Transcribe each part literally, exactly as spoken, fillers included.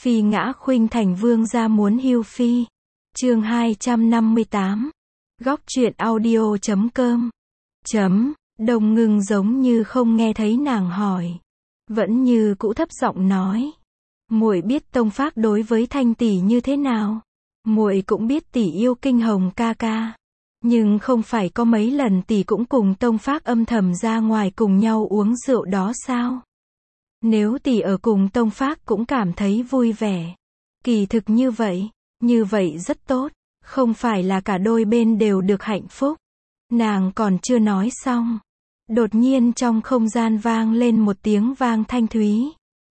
Phi ngã khuynh thành vương gia muốn hưu phi. Chương hai trăm năm mươi tám. Góc truyện audio chấm com. Chấm, Đồng Ngưng giống như không nghe thấy nàng hỏi. Vẫn như cũ thấp giọng nói. Muội biết Tông Phác đối với Thanh tỷ như thế nào. Muội cũng biết tỷ yêu Kinh Hồng ca ca. Nhưng không phải có mấy lần tỷ cũng cùng Tông Phác âm thầm ra ngoài cùng nhau uống rượu đó sao? Nếu tỷ ở cùng Tông Phác cũng cảm thấy vui vẻ. Kỳ thực như vậy, như vậy rất tốt, không phải là cả đôi bên đều được hạnh phúc. Nàng còn chưa nói xong. Đột nhiên trong không gian vang lên một tiếng vang thanh thúy.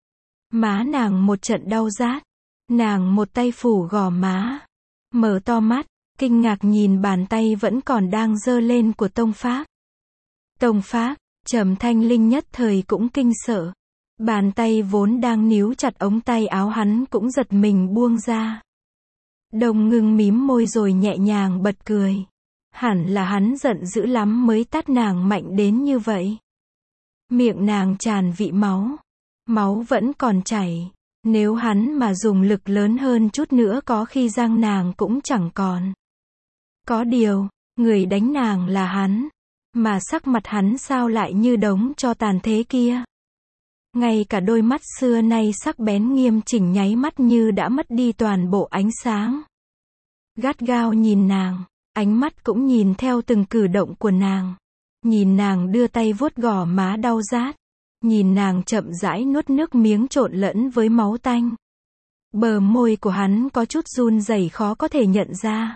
Má nàng một trận đau rát. Nàng một tay phủ gò má. Mở to mắt, kinh ngạc nhìn bàn tay vẫn còn đang giơ lên của Tông Phác. Tông Phác, Trầm Thanh Linh nhất thời cũng kinh sợ. Bàn tay vốn đang níu chặt ống tay áo hắn cũng giật mình buông ra. Đồng Ngưng mím môi rồi nhẹ nhàng bật cười. Hẳn là hắn giận dữ lắm mới tát nàng mạnh đến như vậy. Miệng nàng tràn vị máu. Máu vẫn còn chảy. Nếu hắn mà dùng lực lớn hơn chút nữa có khi răng nàng cũng chẳng còn. Có điều, người đánh nàng là hắn. Mà sắc mặt hắn sao lại như đống tro tàn thế kia. Ngay cả đôi mắt xưa nay sắc bén nghiêm chỉnh nháy mắt như đã mất đi toàn bộ ánh sáng. Gắt gao nhìn nàng, ánh mắt cũng nhìn theo từng cử động của nàng. Nhìn nàng đưa tay vuốt gò má đau rát. Nhìn nàng chậm rãi nuốt nước miếng trộn lẫn với máu tanh. Bờ môi của hắn có chút run rẩy khó có thể nhận ra.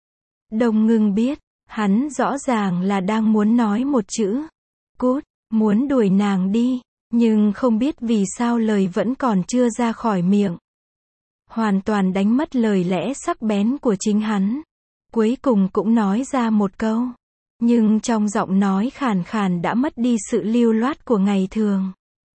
Đồng Ngưng biết, hắn rõ ràng là đang muốn nói một chữ. Cút, muốn đuổi nàng đi. Nhưng không biết vì sao lời vẫn còn chưa ra khỏi miệng. Hoàn toàn đánh mất lời lẽ sắc bén của chính hắn. Cuối cùng cũng nói ra một câu. Nhưng trong giọng nói khàn khàn đã mất đi sự lưu loát của ngày thường.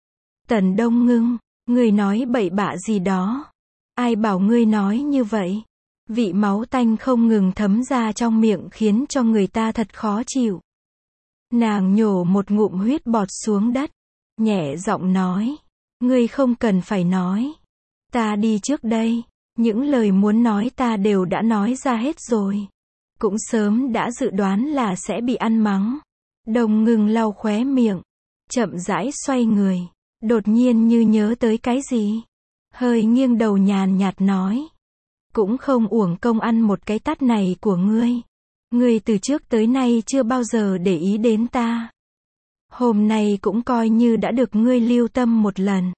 Tần Đông Ngưng, ngươi nói bậy bạ gì đó. Ai bảo ngươi nói như vậy? Vị máu tanh không ngừng thấm ra trong miệng khiến cho người ta thật khó chịu. Nàng nhổ một ngụm huyết bọt xuống đất. Nhẹ giọng nói. Ngươi không cần phải nói. Ta đi trước đây. Những lời muốn nói ta đều đã nói ra hết rồi. Cũng sớm đã dự đoán là sẽ bị ăn mắng. Đồng Ngưng lau khóe miệng. Chậm rãi xoay người. Đột nhiên như nhớ tới cái gì. Hơi nghiêng đầu nhàn nhạt nói. Cũng không uổng công ăn một cái tát này của ngươi. Ngươi từ trước tới nay chưa bao giờ để ý đến ta. Hôm nay cũng coi như đã được ngươi lưu tâm một lần.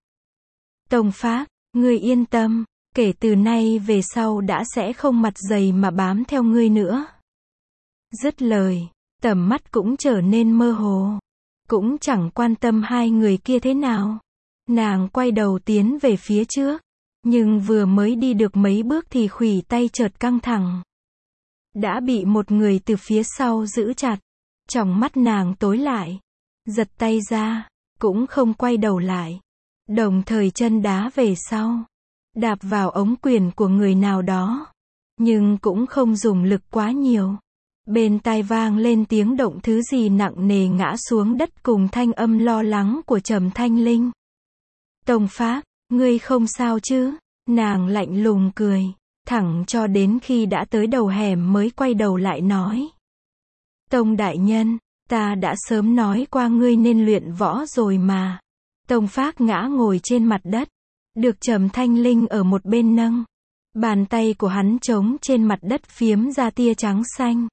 Tông Phác, ngươi yên tâm, kể từ nay về sau đã sẽ không mặt dày mà bám theo ngươi nữa. Dứt lời, tầm mắt cũng trở nên mơ hồ. Cũng chẳng quan tâm hai người kia thế nào. Nàng quay đầu tiến về phía trước. Nhưng vừa mới đi được mấy bước thì khuỷu tay chợt căng thẳng. Đã bị một người từ phía sau giữ chặt. Trong mắt nàng tối lại. Giật tay ra, cũng không quay đầu lại. Đồng thời chân đá về sau. Đạp vào ống quyền của người nào đó. Nhưng cũng không dùng lực quá nhiều. Bên tai vang lên tiếng động thứ gì nặng nề ngã xuống đất cùng thanh âm lo lắng của Trầm Thanh Linh. Tông Phác, ngươi không sao chứ? Nàng lạnh lùng cười. Thẳng cho đến khi đã tới đầu hẻm mới quay đầu lại nói. Tông đại nhân. Ta đã sớm nói qua ngươi nên luyện võ rồi mà. Tông Phác ngã ngồi trên mặt đất. Được Trầm Thanh Linh ở một bên nâng. Bàn tay của hắn trống trên mặt đất phiếm ra tia trắng xanh.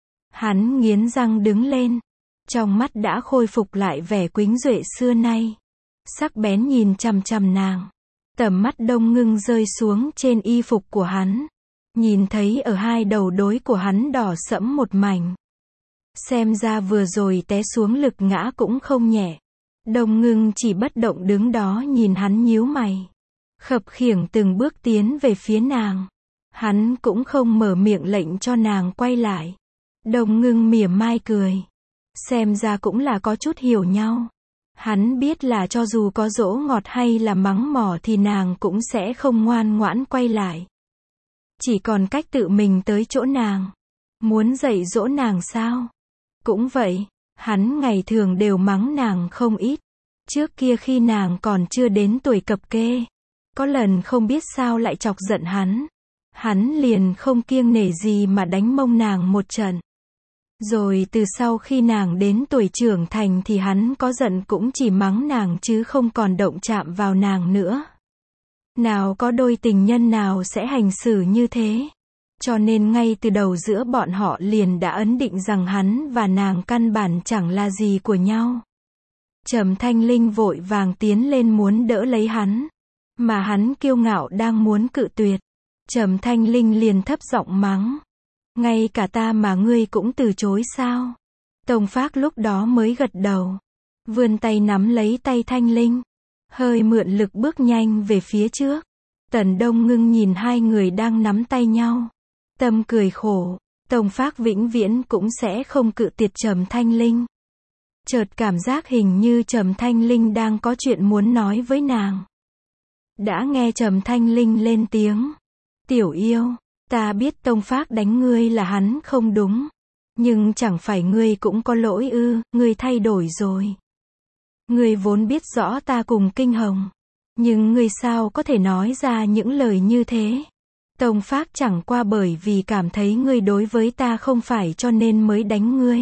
Hắn nghiến răng đứng lên. Trong mắt đã khôi phục lại vẻ quĩnh duệ xưa nay. Sắc bén nhìn chằm chằm nàng. Tầm mắt Đông Ngưng rơi xuống trên y phục của hắn. Nhìn thấy ở hai đầu đối của hắn đỏ sẫm một mảnh. Xem ra vừa rồi té xuống lực ngã cũng không nhẹ. Đồng Ngưng chỉ bất động đứng đó nhìn hắn nhíu mày. Khập khiễng từng bước tiến về phía nàng. Hắn cũng không mở miệng lệnh cho nàng quay lại. Đồng Ngưng mỉa mai cười. Xem ra cũng là có chút hiểu nhau. Hắn biết là cho dù có dỗ ngọt hay là mắng mỏ thì nàng cũng sẽ không ngoan ngoãn quay lại. Chỉ còn cách tự mình tới chỗ nàng. Muốn dạy dỗ nàng sao? Cũng vậy, hắn ngày thường đều mắng nàng không ít. Trước kia khi nàng còn chưa đến tuổi cập kê, Có lần không biết sao lại chọc giận hắn. Hắn liền không kiêng nể gì mà đánh mông nàng một trận. Rồi từ sau khi nàng đến tuổi trưởng thành thì hắn có giận cũng chỉ mắng nàng chứ không còn động chạm vào nàng nữa. Nào có đôi tình nhân nào sẽ hành xử như thế. Cho nên ngay từ đầu giữa bọn họ liền đã ấn định rằng hắn và nàng căn bản chẳng là gì của nhau. Trầm Thanh Linh vội vàng tiến lên muốn đỡ lấy hắn. Mà hắn kiêu ngạo đang muốn cự tuyệt. Trầm Thanh Linh liền thấp giọng mắng. Ngay cả ta mà ngươi cũng từ chối sao? Tông Phác lúc đó mới gật đầu. Vươn tay nắm lấy tay Thanh Linh. Hơi mượn lực bước nhanh về phía trước. Tần Đông Ngưng nhìn hai người đang nắm tay nhau. Tâm cười khổ. Tông Phác vĩnh viễn cũng sẽ không cự tuyệt Trầm Thanh Linh. Chợt cảm giác hình như Trầm Thanh Linh đang có chuyện muốn nói với nàng. Đã nghe Trầm Thanh Linh lên tiếng. Tiểu yêu, ta biết Tông Phác đánh ngươi là hắn không đúng. Nhưng chẳng phải ngươi cũng có lỗi ư, ngươi thay đổi rồi. Ngươi vốn biết rõ ta cùng Kinh Hồng. Nhưng ngươi sao có thể nói ra những lời như thế? Tông Phác chẳng qua bởi vì cảm thấy ngươi đối với ta không phải cho nên mới đánh ngươi.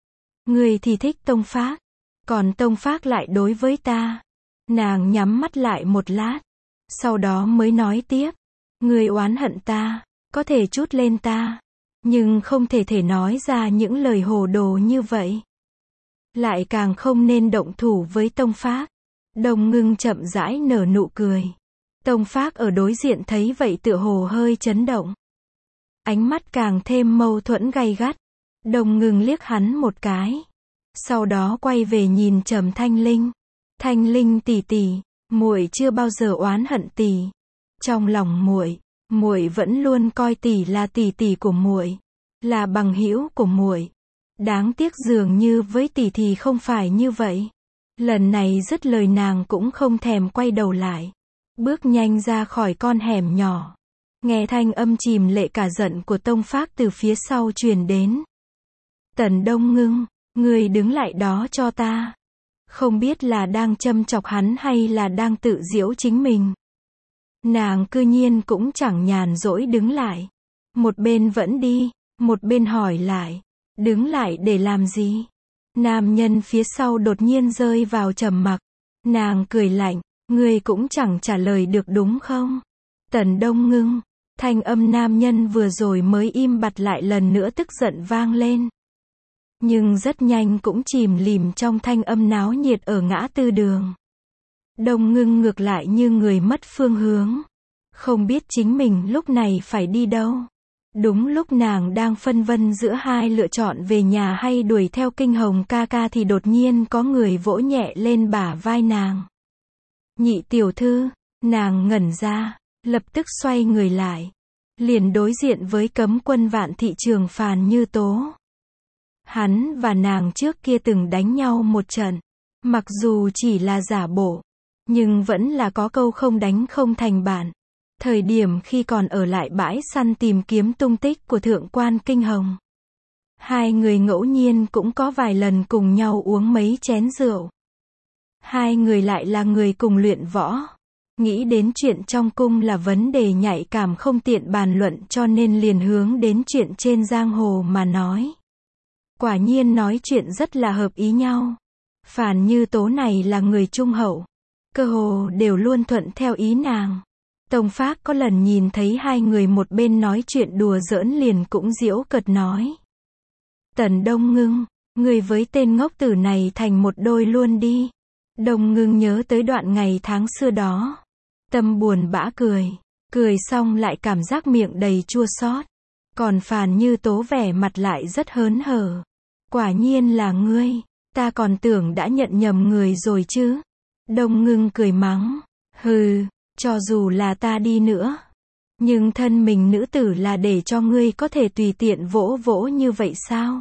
Ngươi thì thích Tông Phác. Còn Tông Phác lại đối với ta. Nàng nhắm mắt lại một lát. Sau đó mới nói tiếp. Ngươi oán hận ta. Có thể trút lên ta. Nhưng không thể thể nói ra những lời hồ đồ như vậy. Lại càng không nên động thủ với Tông Phác. Đông Ngưng chậm rãi nở nụ cười. Tông Phác ở đối diện thấy vậy tựa hồ hơi chấn động. Ánh mắt càng thêm mâu thuẫn gay gắt. Đông Ngưng liếc hắn một cái. Sau đó quay về nhìn Trầm Thanh Linh. Thanh Linh tỷ tỷ, muội chưa bao giờ oán hận tỷ. Trong lòng muội, muội vẫn luôn coi tỷ là tỷ tỷ của muội, là bằng hữu của muội. Đáng tiếc dường như với tỷ thì không phải như vậy. Lần này dứt lời nàng cũng không thèm quay đầu lại, bước nhanh ra khỏi con hẻm nhỏ. Nghe thanh âm chìm lệ cả giận của Tông Phác từ phía sau truyền đến. Tần Đông Ngưng, ngươi đứng lại đó cho ta. Không biết là đang châm chọc hắn hay là đang tự giễu chính mình. Nàng cư nhiên cũng chẳng nhàn rỗi đứng lại. Một bên vẫn đi, một bên hỏi lại. Đứng lại để làm gì? Nam nhân phía sau đột nhiên rơi vào trầm mặc. Nàng cười lạnh, ngươi cũng chẳng trả lời được đúng không? Tần Đông Ngưng, thanh âm nam nhân vừa rồi mới im bặt lại lần nữa tức giận vang lên. Nhưng rất nhanh cũng chìm lìm trong thanh âm náo nhiệt ở ngã tư đường. Đông Ngưng ngược lại như người mất phương hướng. Không biết chính mình lúc này phải đi đâu. Đúng lúc nàng đang phân vân giữa hai lựa chọn về nhà hay đuổi theo Kinh Hồng ca ca thì đột nhiên có người vỗ nhẹ lên bả vai nàng. Nhị tiểu thư, nàng ngẩn ra, lập tức xoay người lại. Liền đối diện với Cấm Quân Vạn Thị Trường Phàn Như Tố. Hắn và nàng trước kia từng đánh nhau một trận. Mặc dù chỉ là giả bộ, nhưng vẫn là có câu không đánh không thành bạn. Thời điểm khi còn ở lại bãi săn tìm kiếm tung tích của Thượng quan Kinh Hồng. Hai người ngẫu nhiên cũng có vài lần cùng nhau uống mấy chén rượu. Hai người lại là người cùng luyện võ. Nghĩ đến chuyện trong cung là vấn đề nhạy cảm không tiện bàn luận cho nên liền hướng đến chuyện trên giang hồ mà nói. Quả nhiên nói chuyện rất là hợp ý nhau. Phàn Như Tố này là người trung hậu. Cơ hồ đều luôn thuận theo ý nàng. Tông Phác có lần nhìn thấy hai người một bên nói chuyện đùa giỡn liền cũng giễu cợt nói. Tần Đông Ngưng, người với tên ngốc tử này thành một đôi luôn đi. Đông Ngưng nhớ tới đoạn ngày tháng xưa đó. Tâm buồn bã cười. Cười xong lại cảm giác miệng đầy chua xót. Còn Phàn Như Tố vẻ mặt lại rất hớn hở. Quả nhiên là ngươi. Ta còn tưởng đã nhận nhầm người rồi chứ. Đông Ngưng cười mắng. Hừ. Cho dù là ta đi nữa, nhưng thân mình nữ tử là để cho ngươi có thể tùy tiện vỗ vỗ như vậy sao?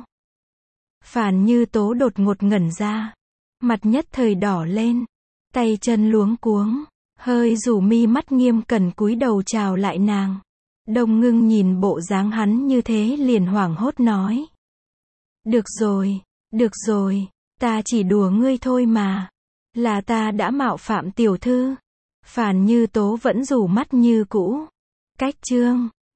Phàn Như Tố đột ngột ngẩn ra, mặt nhất thời đỏ lên, tay chân luống cuống, hơi rủ mi mắt nghiêm cẩn cúi đầu chào lại nàng. Đông Ngưng nhìn bộ dáng hắn như thế liền hoảng hốt nói. Được rồi, được rồi, ta chỉ đùa ngươi thôi mà, là ta đã mạo phạm tiểu thư. Phàn Như Tố vẫn rủ mắt như cũ. Cách chương